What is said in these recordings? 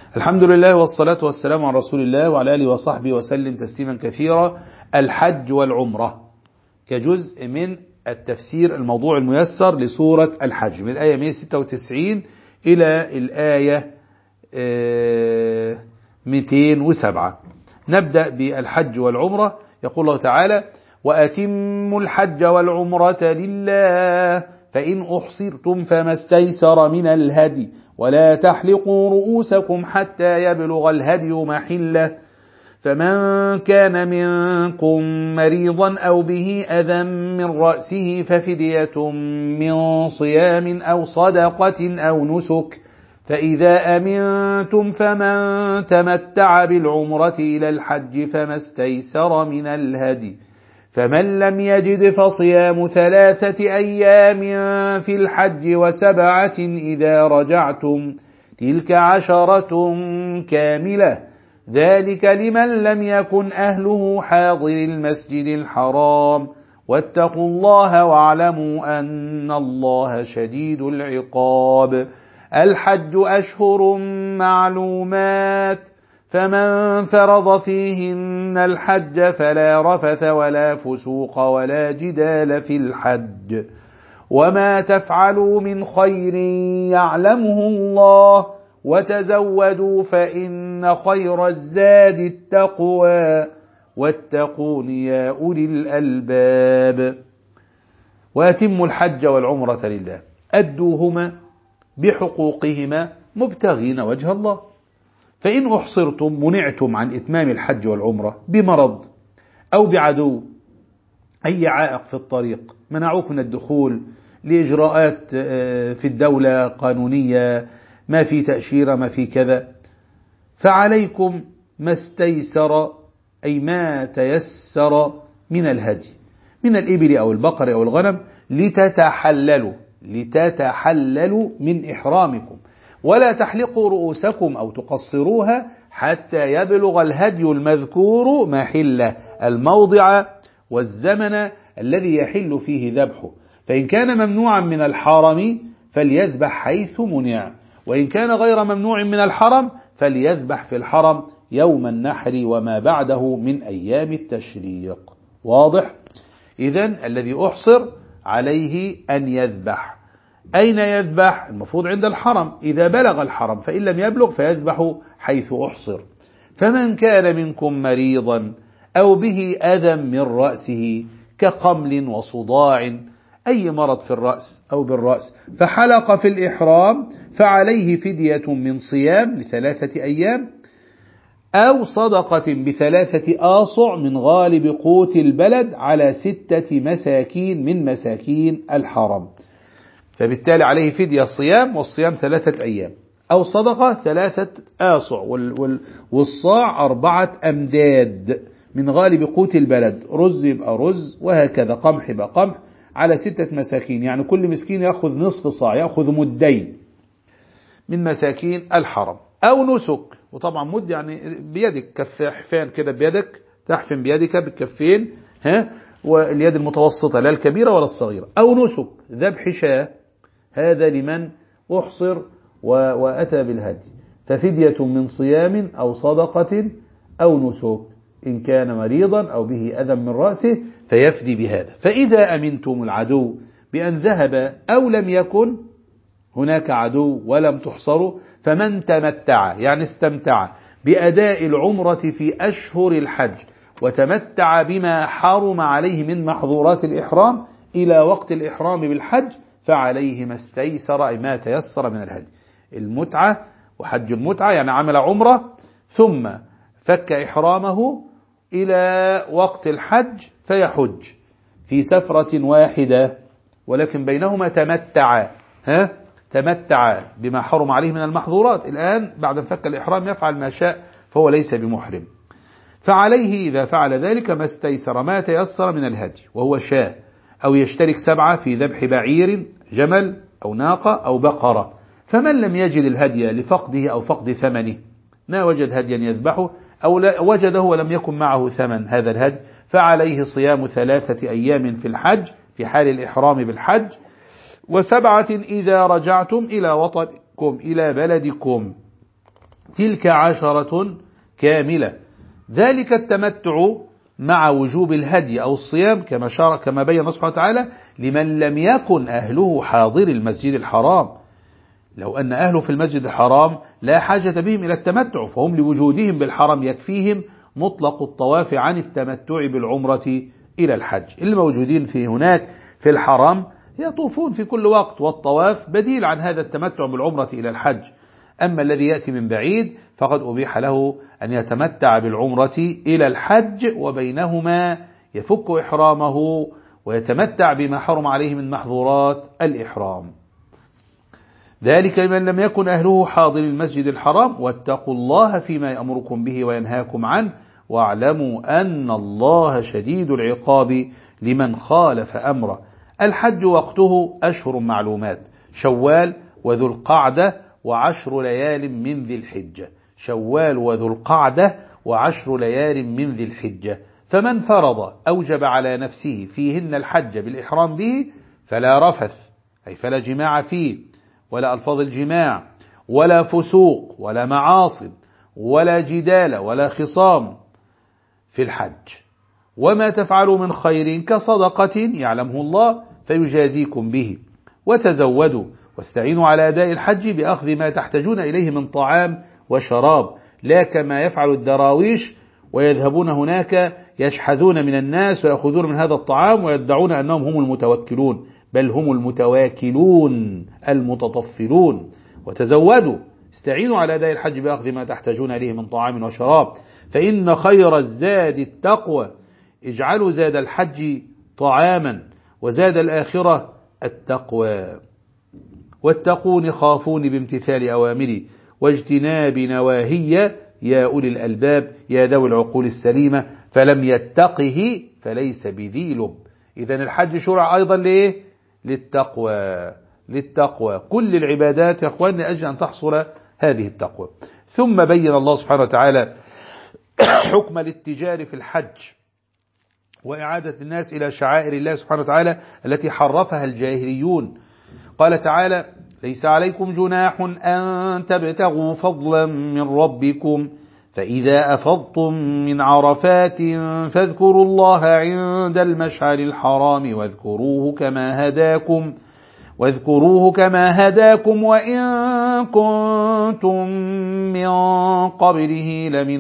الحمد لله والصلاة والسلام على رسول الله وعلى آله وصحبه وسلم تسليما كثيرا. الحج والعمرة كجزء من التفسير الموضوع الميسر لسورة الحج من الآية 196 إلى الآية 207. نبدأ بالحج والعمرة. يقول الله تعالى: وأتموا الحج والعمرة لله فإن أحصرتم فما استيسر من الهدي ولا تحلقوا رؤوسكم حتى يبلغ الهدي محله فمن كان منكم مريضا أو به أذى من رأسه ففدية من صيام أو صدقة أو نسك فإذا أمنتم فمن تمتع بالعمرة إلى الحج فما استيسر من الهدي فمن لم يجد فصيام 3 أيام في الحج و7 إذا رجعتم تلك 10 كاملة ذلك لمن لم يكن أهله حاضر المسجد الحرام واتقوا الله واعلموا أن الله شديد العقاب. الحج أشهر معلومات فمن فرض فيهن الحج فلا رفث ولا فسوق ولا جدال في الحج وما تفعلوا من خير يعلمه الله وتزودوا فإن خير الزاد التقوى واتقون يا أولي الألباب. وأتموا الحج والعمرة لله أدوهما بحقوقهما مبتغين وجه الله. فإن أحصرتم منعتم عن إتمام الحج والعمرة بمرض أو بعدو، أي عائق في الطريق منعوك من الدخول لإجراءات في الدولة قانونية، ما في تأشيرة ما في كذا، فعليكم ما استيسر أي ما تيسر من الهدي من الإبل أو البقر أو الغنم لتتحللوا من إحرامكم ولا تحلقوا رؤوسكم أو تقصروها حتى يبلغ الهدي المذكور محله الموضع والزمن الذي يحل فيه ذبحه، فإن كان ممنوعا من الحرم فليذبح حيث منع، وإن كان غير ممنوع من الحرم فليذبح في الحرم يوم النحر وما بعده من أيام التشريق. واضح؟ إذن الذي أحصر عليه أن يذبح. أين يذبح؟ المفروض عند الحرم، إذا بلغ الحرم، فإن لم يبلغ فيذبح حيث أحصر. فمن كان منكم مريضا أو به أذى من رأسه كقمل وصداع، أي مرض في الرأس أو بالرأس، فحلق في الإحرام فعليه فدية من صيام ل3 أيام أو صدقة ب3 آصع من غالب قوت البلد على 6 مساكين من مساكين الحرم. فبالتالي عليه فدية صيام، والصيام 3 أيام، أو صدقة 3 آصع، والصاع 4 أمداد من غالب قوت البلد، رز يبقى رز وهكذا، قمح يبقى قمح، على 6 مساكين، يعني كل مسكين يأخذ نصف صاع، يأخذ مدين من مساكين الحرم. أو نسك، وطبعا مد يعني بيدك، كفين كده بيدك، تحفن بيدك بالكفين، واليد المتوسطة لا الكبيرة ولا الصغيرة. أو نسك ذبح شاة، هذا لمن أحصر وأتى بالهدي، ففدية من صيام أو صدقة أو نسك، إن كان مريضا أو به أذى من رأسه فيفدي بهذا. فإذا أمنتم العدو بأن ذهب أو لم يكن هناك عدو ولم تحصروا، فمن تمتع يعني استمتع بأداء العمرة في أشهر الحج وتمتع بما حرم عليه من محظورات الإحرام إلى وقت الإحرام بالحج فعليه ما استيسر أي ما تيسر من الهدي. المتعة وحج المتعة يعني عمل عمرة ثم فك إحرامه إلى وقت الحج فيحج في سفرة واحدة، ولكن بينهما تمتع بما حرم عليه من المحظورات. الآن بعد فك الإحرام يفعل ما شاء فهو ليس بمحرم، فعليه إذا فعل ذلك ما استيسر ما تيسر من الهدي وهو شاة، أو يشترك 7 في ذبح بعير، جمل أو ناقة أو بقرة. فمن لم يجد الهدي لفقده أو فقد ثمنه، ما وجد هديا يذبحه أو وجده ولم يكن معه ثمن هذا الهدي، فعليه صيام 3 أيام في الحج في حال الإحرام بالحج، و7 إذا رجعتم إلى وطنكم إلى بلدكم، تلك 10 كاملة. ذلك التمتع مع وجوب الهدي أو الصيام كما بين الله سبحانه وتعالى لمن لم يكن أهله حاضر المسجد الحرام. لو أن أهله في المسجد الحرام لا حاجة بهم إلى التمتع، فهم لوجودهم بالحرم يكفيهم مطلق الطواف عن التمتع بالعمرة إلى الحج. اللي موجودين في هناك في الحرم يطوفون في كل وقت، والطواف بديل عن هذا التمتع بالعمرة إلى الحج. أما الذي يأتي من بعيد فقد أبيح له أن يتمتع بالعمرة إلى الحج، وبينهما يفك إحرامه ويتمتع بما حرم عليه من محظورات الإحرام. ذلك لمن لم يكن أهله حاضر المسجد الحرام. واتقوا الله فيما يأمركم به وينهاكم عنه، واعلموا أن الله شديد العقاب لمن خالف أمره. الحج وقته أشهر معلومات: شوال وذو القعدة و10 ليال من ذي الحجة. شوال وذو القعدة و10 ليال من ذي الحجة. فمن فرض أوجب على نفسه فيهن الحج بالإحرام به فلا رفث، أي فلا جماع فيه، ولا ألفاظ الجماع، ولا فسوق، ولا معاصب، ولا جدال، ولا خصام في الحج. وما تفعلوا من خير كصدقة يعلمه الله فيجازيكم به. وتزودوا واستعينوا على أداء الحج بأخذ ما تحتاجون إليه من طعام وشراب، لا كما يفعل الدراويش ويذهبون هناك يشحذون من الناس ويأخذون من هذا الطعام ويدعون أنهم هم المتوكلون، بل هم المتواكلون المتطفلون. وتزودوا استعينوا على أداء الحج بأخذ ما تحتاجون إليه من طعام وشراب، فإن خير الزاد التقوى. اجعلوا زاد الحج طعاما وزاد الآخرة التقوى. واتقون خافون بامتثال أوامري واجتناب نواهي يا أولي الألباب يا ذوي العقول السليمة، فلم يتقه فليس بذي لب. إذن الحج شرع أيضا لإيه؟ للتقوى. كل العبادات يا أخوان لأجل أن تحصل هذه التقوى. ثم بين الله سبحانه وتعالى حكم الاتجار في الحج وإعادة الناس إلى شعائر الله سبحانه وتعالى التي حرفها الجاهليون. قال تعالى: ليس عليكم جناح أن تبتغوا فضلا من ربكم فإذا أفضتم من عرفات فاذكروا الله عند المشعر الحرام واذكروه كما هداكم وإن كنتم من قبله لمن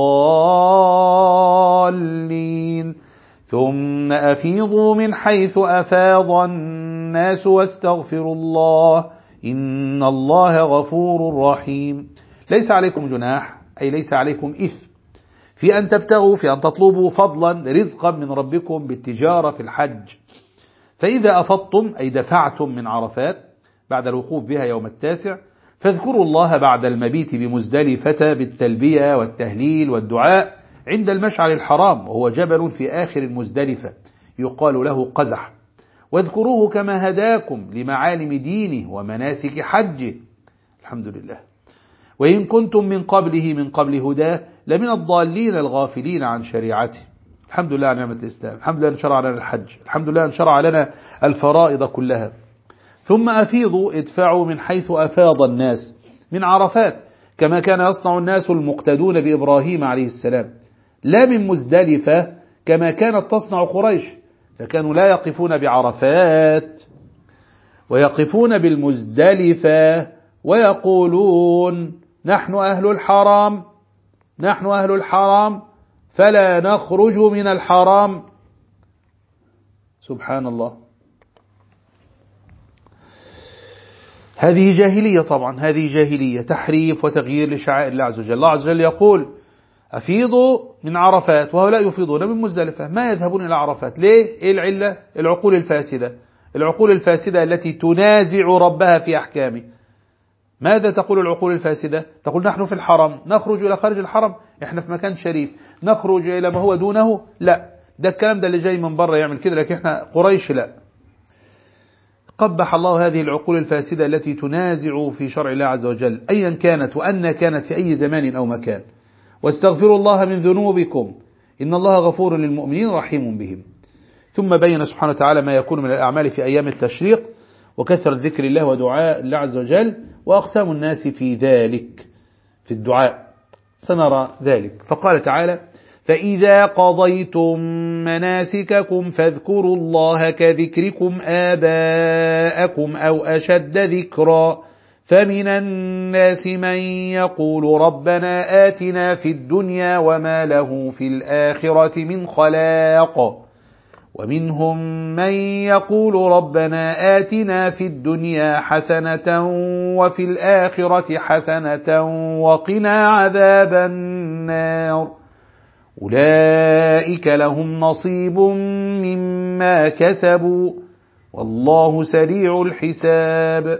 الضالين ثم أفيضوا من حيث أفاض الناس واستغفروا الله إن الله غفور رحيم. ليس عليكم جناح أي ليس عليكم إثم في أن تبتغوا في أن تطلبوا فضلا رزقا من ربكم بالتجارة في الحج. فإذا أفضتم أي دفعتم من عرفات بعد الوقوف بها يوم 9 فاذكروا الله بعد المبيت بمزدلفة بالتلبية والتهليل والدعاء عند المشعر الحرام، وهو جبل في آخر المزدلفة يقال له قزح. واذكروه كما هداكم لمعالم دينه ومناسك حجه. الحمد لله. وإن كنتم من قبل هداه لمن الضالين الغافلين عن شريعته. الحمد لله على نعمة الإسلام، الحمد لله أن شرع لنا الحج، الحمد لله أن شرع لنا الفرائض كلها. ثم أفيضوا ادفعوا من حيث أفاض الناس من عرفات كما كان يصنع الناس المقتدون بإبراهيم عليه السلام، لا من مزدلفة كما كانت تصنع قريش، فكانوا لا يقفون بعرفات ويقفون بالمزدلفة ويقولون نحن أهل الحرام فلا نخرج من الحرام. سبحان الله. هذه جاهلية طبعا، هذه جاهلية تحريف وتغيير لشعائر الله عز وجل. الله عز وجل يقول أفيضوا من عرفات وهؤلاء يفيضون من مزدلفة، ما يذهبون إلى عرفات. ليه؟ إيه العلة؟ العقول الفاسدة التي تنازع ربها في أحكامه. ماذا تقول العقول الفاسدة؟ تقول نحن في الحرم نخرج إلى خارج الحرم، إحنا في مكان شريف نخرج إلى ما هو دونه؟ لا، ده الكلام ده اللي جاي من بره يعمل كده، لكن إحنا قريش لا. قبح الله هذه العقول الفاسدة التي تنازع في شرع الله عز وجل أيا كانت وأن كانت في أي زمان أو مكان. واستغفروا الله من ذنوبكم إن الله غفور للمؤمنين رحيم بهم. ثم بين سبحانه وتعالى ما يكون من الأعمال في أيام التشريق وكثرة ذكر الله ودعاء الله عز وجل وأقسام الناس في ذلك. في الدعاء، سنرى ذلك. فقال تعالى: فإذا قضيتم مناسككم فاذكروا الله كذكركم آباءكم أو أشد ذكرا، فمن الناس من يقول ربنا آتنا في الدنيا وما له في الآخرة من خلاق، ومنهم من يقول ربنا آتنا في الدنيا حسنة وفي الآخرة حسنة وقنا عذاب النار، أولئك لهم نصيب مما كسبوا والله سريع الحساب.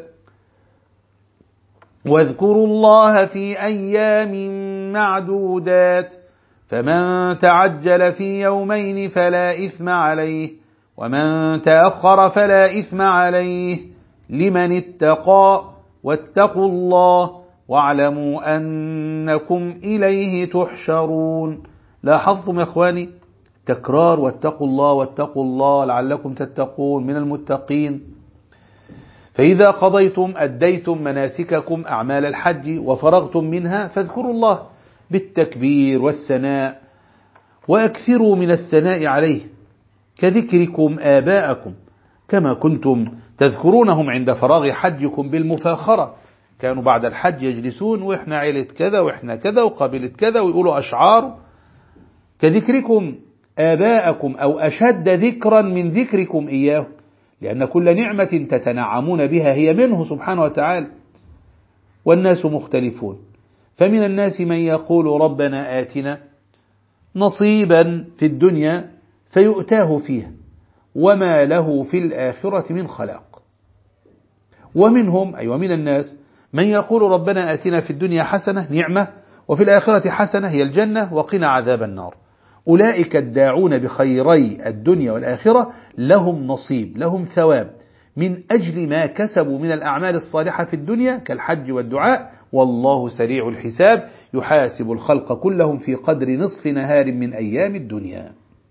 واذكروا الله في أيام معدودات، فمن تعجل في يومين فلا إثم عليه، ومن تأخر فلا إثم عليه، لمن اتقى، واتقوا الله واعلموا أنكم إليه تحشرون. لاحظتم يا إخواني تكرار واتقوا الله واتقوا الله لعلكم تتقون من المتقين. فإذا قضيتم أديتم مناسككم أعمال الحج وفرغتم منها فاذكروا الله بالتكبير والثناء، وأكثروا من الثناء عليه كذكركم آباءكم، كما كنتم تذكرونهم عند فراغ حجكم بالمفاخرة. كانوا بعد الحج يجلسون وإحنا عيلة كذا وإحنا كذا وقبيلة كذا ويقولوا أشعار، كذكركم آباءكم أو أشد ذكرا من ذكركم إياه، لأن كل نعمة تتنعمون بها هي منه سبحانه وتعالى، والناس مختلفون. فمن الناس من يقول ربنا آتنا نصيبا في الدنيا فيؤتاه فيها وما له في الآخرة من خلاق، ومنهم أي ومن الناس من يقول ربنا آتنا في الدنيا حسنة نعمة وفي الآخرة حسنة هي الجنة وقنا عذاب النار، أولئك الداعون بخيري الدنيا والآخرة لهم نصيب لهم ثواب من أجل ما كسبوا من الأعمال الصالحة في الدنيا كالحج والدعاء، والله سريع الحساب يحاسب الخلق كلهم في قدر نصف نهار من أيام الدنيا.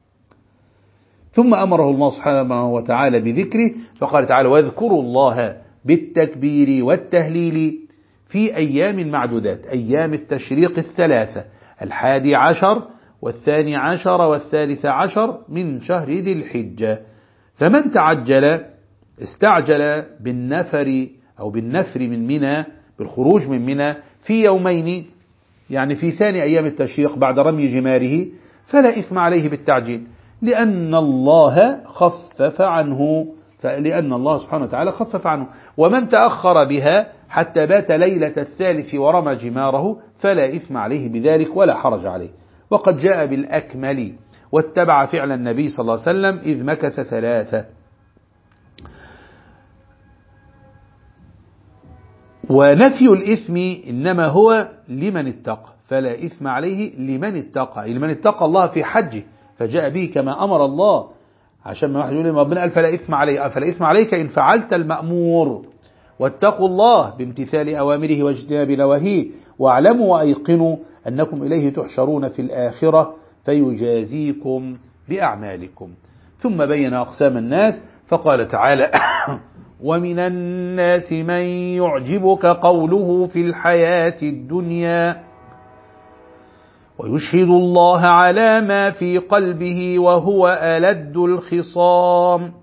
ثم أمره الله سبحانه وتعالى بذكره، فقال تعالى: واذكروا الله بالتكبير والتهليل في أيام معدودات، أيام التشريق الثلاثة، 11 و12 و13 من شهر ذي الحجة. فمن تعجل استعجل بالنفر أو بالنفر من منى، بالخروج من منى في يومين، يعني في ثاني أيام التشريق بعد رمي جماره، فلا إثم عليه بالتعجيل، لأن الله خفف عنه، لأن الله سبحانه وتعالى خفف عنه. ومن تأخر بها حتى بات ليلة الثالث ورمى جماره فلا إثم عليه بذلك ولا حرج عليه. وقد جاء بالأكمل واتبع فعل النبي صلى الله عليه وسلم إذ مكث 3. ونفي الإثم إنما هو لمن اتقى، فلا إثم عليه لمن اتقى، لمن اتقى الله في حجه فجاء به كما أمر الله، عشان ما واحد يقول لي ربنا قال فلا إثم عليه، فلا إثم عليك إن فعلت المأمور، واتقوا الله بامتثال أوامره واجتناب نواهيه، واعلموا وأيقنوا أنكم إليه تحشرون في الآخرة فيجازيكم بأعمالكم. ثم بين أقسام الناس فقال تعالى: ومن الناس من يعجبك قوله في الحياة الدنيا ويشهد الله على ما في قلبه وهو ألد الخصام،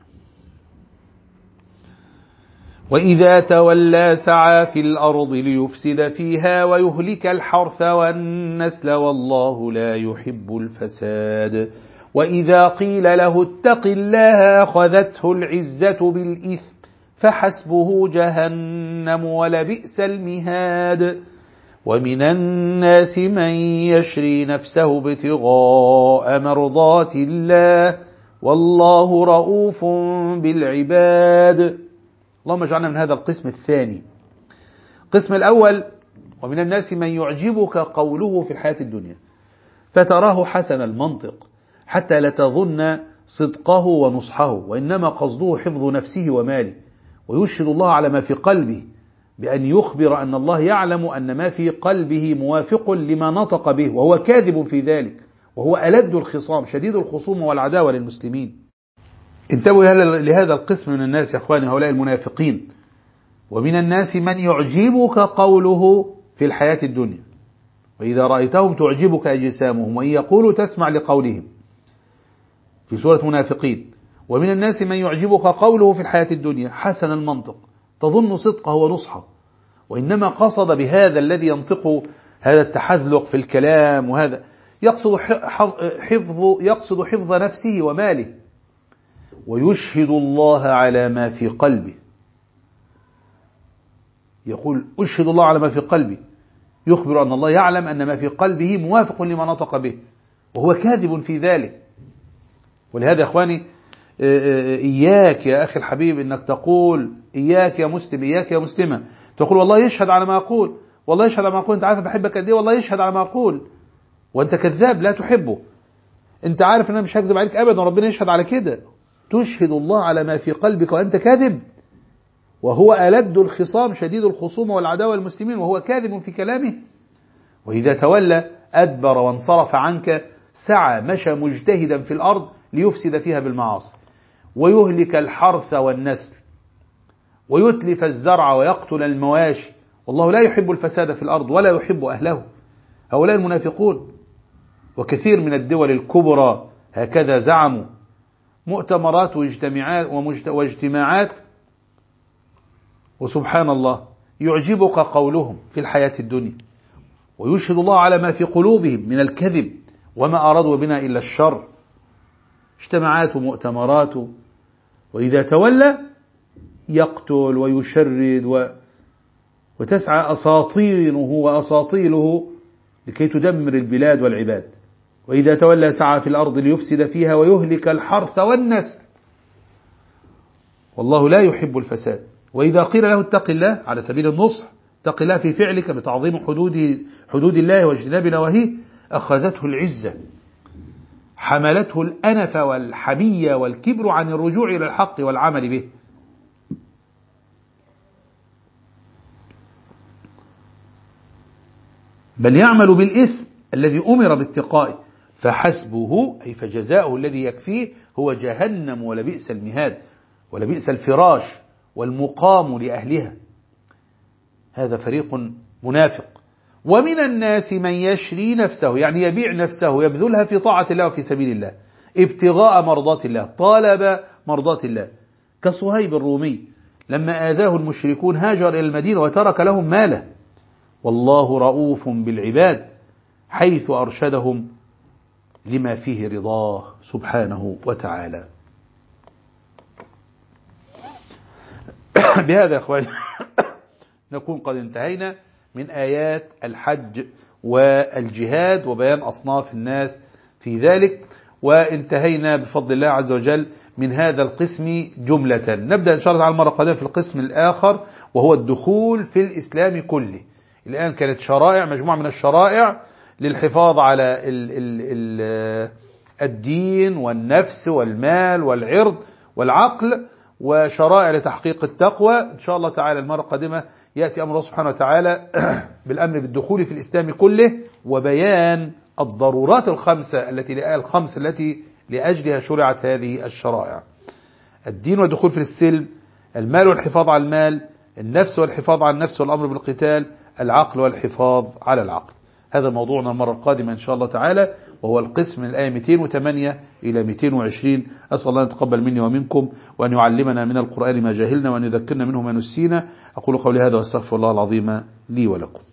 وإذا تولى سعى في الأرض ليفسد فيها ويهلك الحرث والنسل والله لا يحب الفساد، وإذا قيل له اتق الله أخذته العزة بالإثم فحسبه جهنم ولبئس المهاد. ومن الناس من يشري نفسه ابتغاء مرضات الله والله رؤوف بالعباد. اللهم اجعلنا من هذا القسم الثاني. القسم الأول: ومن الناس من يعجبك قوله في الحياة الدنيا، فتراه حسن المنطق حتى لا تظن صدقه ونصحه، وإنما قصده حفظ نفسه وماله، ويشهد الله على ما في قلبه بأن يخبر أن الله يعلم أن ما في قلبه موافق لما نطق به، وهو كاذب في ذلك، وهو ألد الخصام شديد الخصوم والعداوة للمسلمين. انتبهوا لهذا القسم من الناس يا أخواني، هؤلاء المنافقين. ومن الناس من يعجبك قوله في الحياة الدنيا، وإذا رأيتهم تعجبك أجسامهم وإن يقولوا تسمع لقولهم، في سورة منافقين. ومن الناس من يعجبك قوله في الحياة الدنيا حسن المنطق تظن صدقه ونصحه، وإنما قصد بهذا الذي ينطق هذا التحذلق في الكلام، وهذا يقصد حفظ نفسه وماله، ويشهد الله على ما في قلبه. يقول أشهد الله على ما في قلبي، يخبر أن الله يعلم أن ما في قلبه موافق لما نطق به، وهو كاذب في ذلك. ولهذا يا إخواني إياك يا أخي الحبيب أنك تقول، إياك يا مسلم، إياك يا مسلمة، تقول والله يشهد على ما أقول، والله يشهد على ما أقول، أنت عارف بحبك قد إيه، والله يشهد على ما أقول، وأنت كذاب لا تحبه. أنت عارف أن أنا مش هكذب عليك أبدا، ربنا يشهد على كده. تشهد الله على ما في قلبك وأنت كاذب، وهو ألد الخصام شديد الخصومة والعداوة المسلمين، وهو كاذب في كلامه. وإذا تولى أدبر وانصرف عنك، سعى مشى مجتهدا في الأرض ليفسد فيها بالمعاصي، ويهلك الحرث والنسل، ويتلف الزرع ويقتل المواشي، والله لا يحب الفساد في الأرض ولا يحب أهله. هؤلاء المنافقون. وكثير من الدول الكبرى هكذا زعموا، مؤتمرات واجتماعات، وسبحان الله يعجبك قولهم في الحياة الدنيا، ويشهد الله على ما في قلوبهم من الكذب، وما أرادوا بنا إلا الشر. اجتماعات ومؤتمرات، وإذا تولى يقتل ويشرد وتسعى أساطينه وأساطيله لكي تدمر البلاد والعباد. وإذا تولى سعى في الأرض ليفسد فيها ويهلك الحرث والنسل، والله لا يحب الفساد. وإذا قيل له اتق الله على سبيل النصح، اتق الله في فعلك بتعظيم حدود الله واجتناب نواهيه، أخذته العزة، حملته الأنف والحمية والكبر عن الرجوع إلى الحق والعمل به. بل يعمل بالإثم الذي أمر باتقائه، فحسبه أي فجزاؤه الذي يكفيه هو جهنم ولبئس المهاد ولبئس الفراش والمقام لأهلها. هذا فريق منافق. ومن الناس من يشري نفسه، يعني يبيع نفسه يبذلها في طاعة الله وفي سبيل الله ابتغاء مرضات الله، طالب مرضات الله، كصهيب الرومي لما آذاه المشركون هاجر إلى المدينة وترك لهم ماله. والله رؤوف بالعباد حيث أرشدهم لما فيه رضاه سبحانه وتعالى. بهذا يا أخواني نكون قد انتهينا من آيات الحج والجهاد وبيان أصناف الناس في ذلك، وانتهينا بفضل الله عز وجل من هذا القسم جملة. نبدأ إن شاء الله على المرة القادمة في القسم الآخر، وهو الدخول في الإسلام كله. الآن كانت شرائع، مجموعة من الشرائع للحفاظ على الدين والنفس والمال والعرض والعقل، وشرائع لتحقيق التقوى. إن شاء الله تعالى المرة القادمة يأتي أمر الله سبحانه وتعالى بالأمر بالدخول في الإسلام كله، وبيان الضرورات الخمس التي لأجلها شرعت هذه الشرائع: الدين والدخول في السلم، المال والحفاظ على المال، النفس والحفاظ على النفس والأمر بالقتال، العقل والحفاظ على العقل. هذا موضوعنا المرة القادمة إن شاء الله تعالى، وهو القسم من الآية 208 إلى 220. أسأل الله أن يتقبل مني ومنكم، وأن يعلمنا من القرآن ما جهلنا، وأن يذكرنا منه ما نسينا. أقول قولي هذا واستغفر الله العظيم لي ولكم.